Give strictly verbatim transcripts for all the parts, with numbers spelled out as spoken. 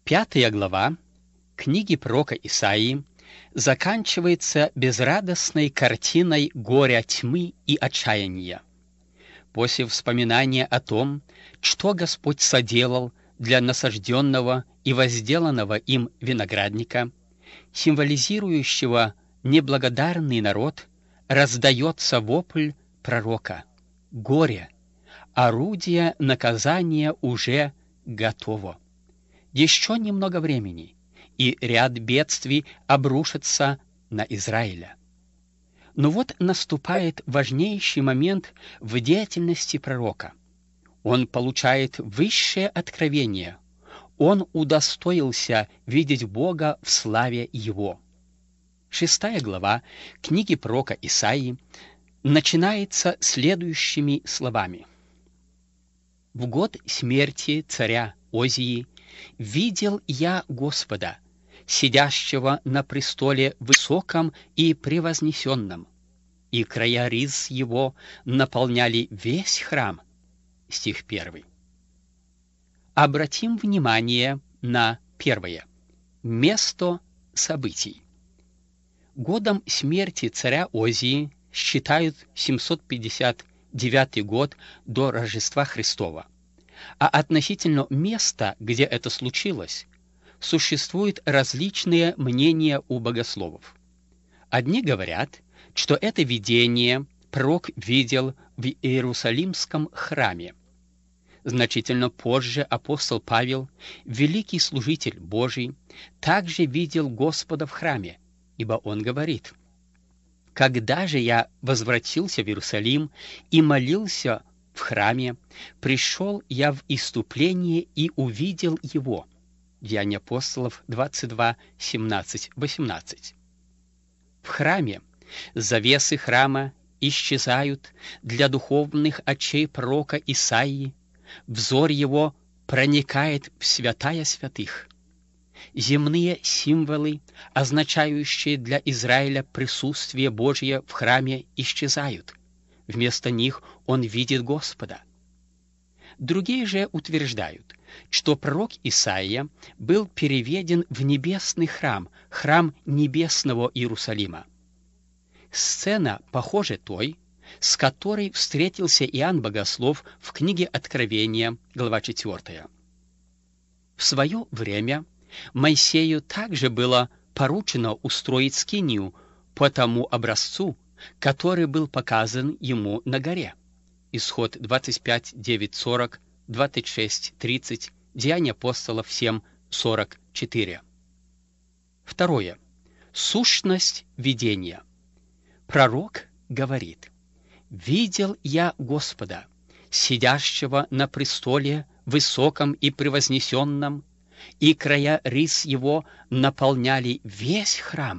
Пятая глава книги пророка Исаии заканчивается безрадостной картиной горя, тьмы и отчаяния. После вспоминания о том, что Господь соделал для насажденного и возделанного им виноградника, символизирующего неблагодарный народ, раздается вопль пророка: «Горе! Орудие наказания уже готово. Еще немного времени, и ряд бедствий обрушится на Израиля». Но вот наступает важнейший момент в деятельности пророка. Он получает высшее откровение. Он удостоился видеть Бога в славе Его. Шестая глава книги пророка Исаии начинается следующими словами: «В год смерти царя Озии видел я Господа, сидящего на престоле высоком и превознесенном, и края риз его наполняли весь храм». Стих первый. Обратим внимание на первое. Место событий. Годом смерти царя Озии считают семьсот пятьдесят девятый год до Рождества Христова, а относительно места, где это случилось, существуют различные мнения у богословов. Одни говорят, что это видение пророк видел в Иерусалимском храме. Значительно позже апостол Павел, великий служитель Божий, также видел Господа в храме, ибо он говорит: «Когда же я возвратился в Иерусалим и молился в храме, пришел я в исступление и увидел его». Деяния апостолов двадцать два, семнадцать, восемнадцать. В храме завесы храма исчезают для духовных очей пророка Исаии, взор его проникает в святая святых. Земные символы, означающие для Израиля присутствие Божье в храме, исчезают. Вместо них он видит Господа. Другие же утверждают, что пророк Исаия был переведен в небесный храм, храм небесного Иерусалима. Сцена похожа той, с которой встретился Иоанн Богослов в книге Откровения, глава четвёртая. В свое время Моисею также было поручено устроить скинию по тому образцу, который был показан ему на горе. Исход двадцать пять, девять, сорок, двадцать шесть, тридцать, Деяния апостолов семь, сорок четыре. Второе. Сущность видения. Пророк говорит: «Видел я Господа, сидящего на престоле высоком и превознесенном, и края риз его наполняли весь храм».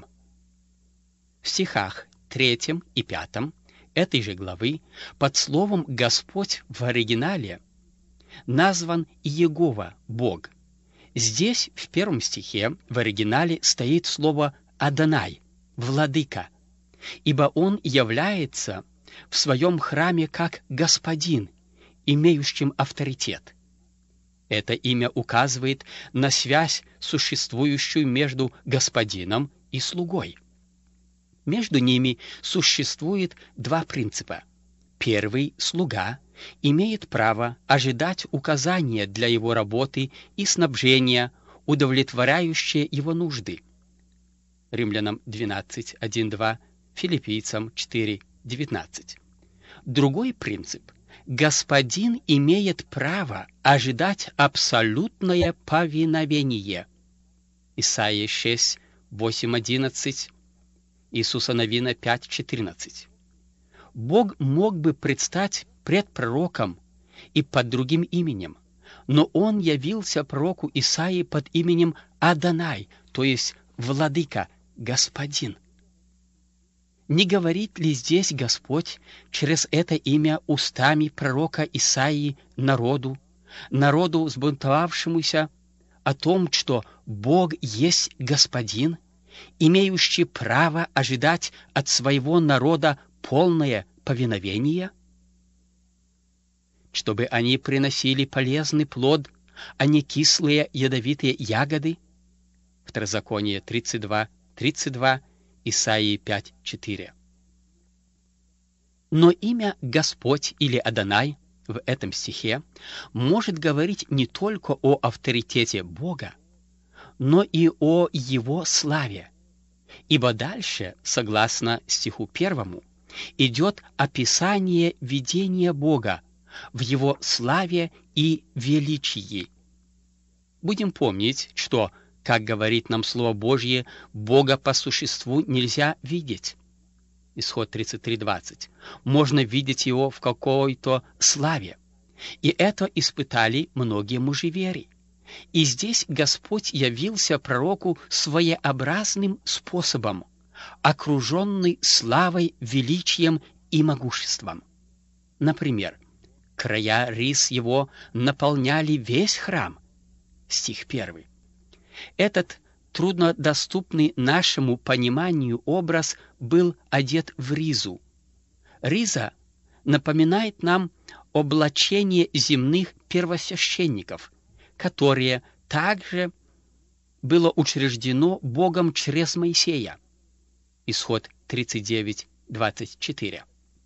В стихах третьем и пятом этой же главы под словом «Господь» в оригинале назван Иегова, Бог. Здесь в первом стихе в оригинале стоит слово «Адонай», «Владыка», ибо Он является в своем храме как Господин, имеющим авторитет. Это имя указывает на связь, существующую между Господином и слугой. Между ними существует два принципа. Первый — слуга имеет право ожидать указания для его работы и снабжения, удовлетворяющие его нужды. Римлянам двенадцать, один, два, Филиппийцам четыре, девятнадцать. Другой принцип — господин имеет право ожидать абсолютное повиновение. Исайя шесть, восемь, одиннадцать, Иисуса Навина пять, четырнадцать. Бог мог бы предстать пред пророком и под другим именем, но Он явился пророку Исаии под именем Адонай, то есть Владыка, Господин. Не говорит ли здесь Господь через это имя устами пророка Исаии народу, народу, взбунтовавшемуся, о том, что Бог есть Господин, имеющий право ожидать от своего народа полное повиновение? Чтобы они приносили полезный плод, а не кислые ядовитые ягоды? Второзаконие тридцать два, тридцать два, Исаии пять, четыре. Но имя Господь или Адонай в этом стихе может говорить не только о авторитете Бога, но и о Его славе. Ибо дальше, согласно стиху первому, идет описание видения Бога в Его славе и величии. Будем помнить, что, как говорит нам Слово Божье, Бога по существу нельзя видеть. Исход тридцать три, двадцать. Можно видеть Его в какой-то славе. И это испытали многие мужи-веры. И здесь Господь явился пророку своеобразным способом, окруженный славой, величием и могуществом. Например, края рис его наполняли весь храм. Стих первый. Этот труднодоступный нашему пониманию образ был одет в ризу. Риза напоминает нам облачение земных первосвященников, которое также было учреждено Богом через Моисея. Исход тридцать девять, двадцать четыре.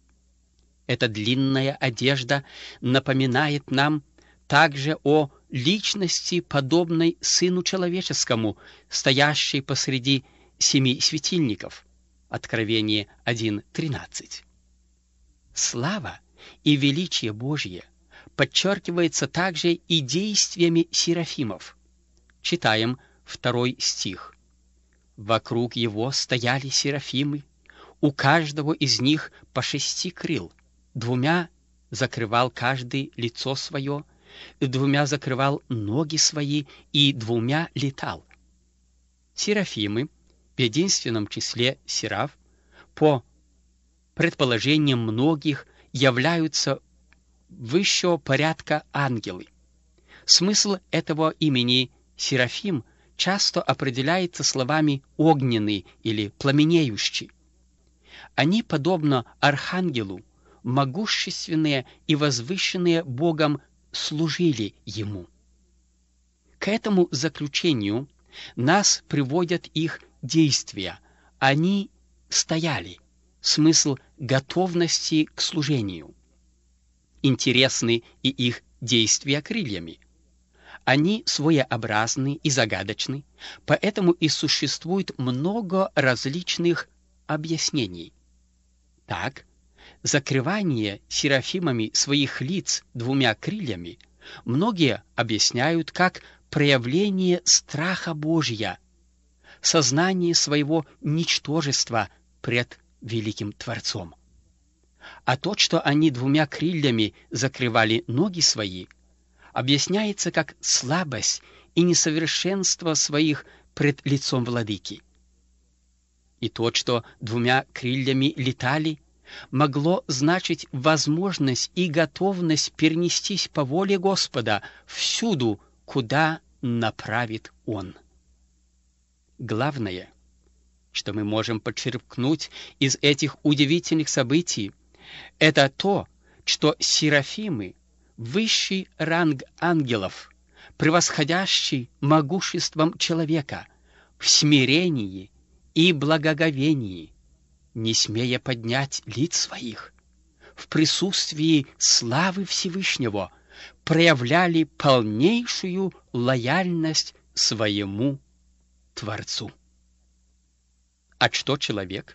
Эта длинная одежда напоминает нам также о личности, подобной Сыну Человеческому, стоящей посреди семи светильников. Откровение один, тринадцать. Слава и величие Божье подчеркивается также и действиями серафимов. Читаем второй стих. «Вокруг его стояли серафимы, у каждого из них по шести крыл, двумя закрывал каждый лицо свое, и двумя закрывал ноги свои, и двумя летал». Серафимы, в единственном числе сераф, по предположениям многих, являются высшего порядка ангелы. Смысл этого имени Серафим часто определяется словами «огненный» или «пламенеющий». Они, подобно архангелу, могущественные и возвышенные Богом, служили Ему. К этому заключению нас приводят их действия. Они стояли. Смысл готовности к служению. Интересны и их действия крыльями. Они своеобразны и загадочны, поэтому и существует много различных объяснений. Так, закрывание серафимами своих лиц двумя крыльями многие объясняют как проявление страха Божия, сознание своего ничтожества пред великим Творцом. А то, что они двумя крыльями закрывали ноги свои, объясняется как слабость и несовершенство своих пред лицом владыки. И то, что двумя крыльями летали, могло значить возможность и готовность перенестись по воле Господа всюду, куда направит Он. Главное, что мы можем подчеркнуть из этих удивительных событий, это то, что серафимы — высший ранг ангелов, превосходящий могуществом человека, в смирении и благоговении, не смея поднять лиц своих, в присутствии славы Всевышнего, проявляли полнейшую лояльность своему Творцу. А что человек?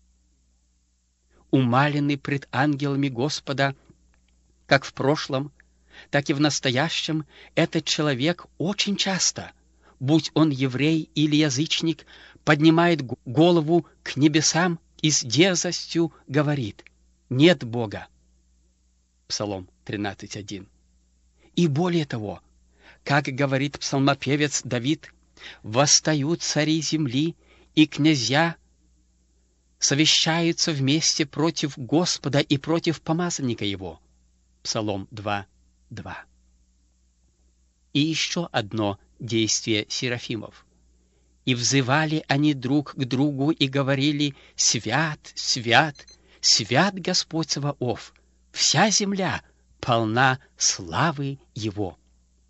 Умаленный пред ангелами Господа, как в прошлом, так и в настоящем, этот человек очень часто, будь он еврей или язычник, поднимает голову к небесам и с дерзостью говорит: «Нет Бога». Псалом тринадцать один. И более того, как говорит псалмопевец Давид: «Восстают цари земли, и князья совещаются вместе против Господа и против помазанника Его». Псалом два, два. И еще одно действие серафимов. «И взывали они друг к другу и говорили: Свят, свят, свят Господь Саваоф, вся земля полна славы Его».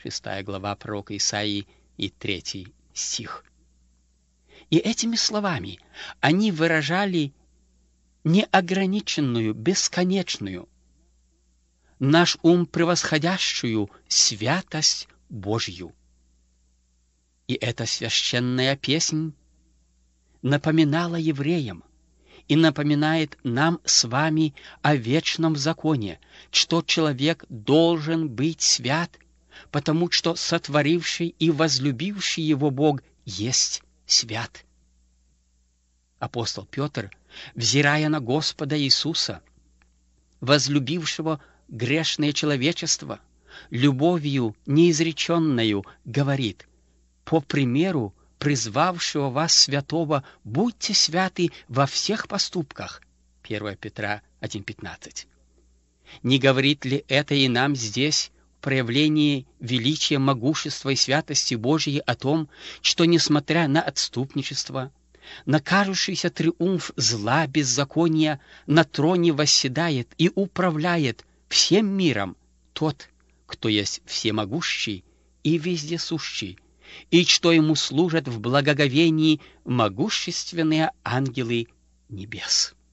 шестая глава пророка Исаии и третий стих. И этими словами они выражали неограниченную, бесконечную, наш ум превосходящую святость Божью. И эта священная песнь напоминала евреям и напоминает нам с вами о вечном законе, что человек должен быть свят, потому что сотворивший и возлюбивший его Бог есть свят. Апостол Петр, взирая на Господа Иисуса, возлюбившего грешное человечество, любовью неизреченною говорит: по примеру призвавшего вас святого, будьте святы во всех поступках. первое Петра один пятнадцать. Не говорит ли это и нам здесь в проявлении величия, могущества и святости Божьей о том, что, несмотря на отступничество, на кажущийся триумф зла, беззакония, на троне восседает и управляет всем миром тот, кто есть всемогущий и вездесущий, и что ему служат в благоговении могущественные ангелы небес?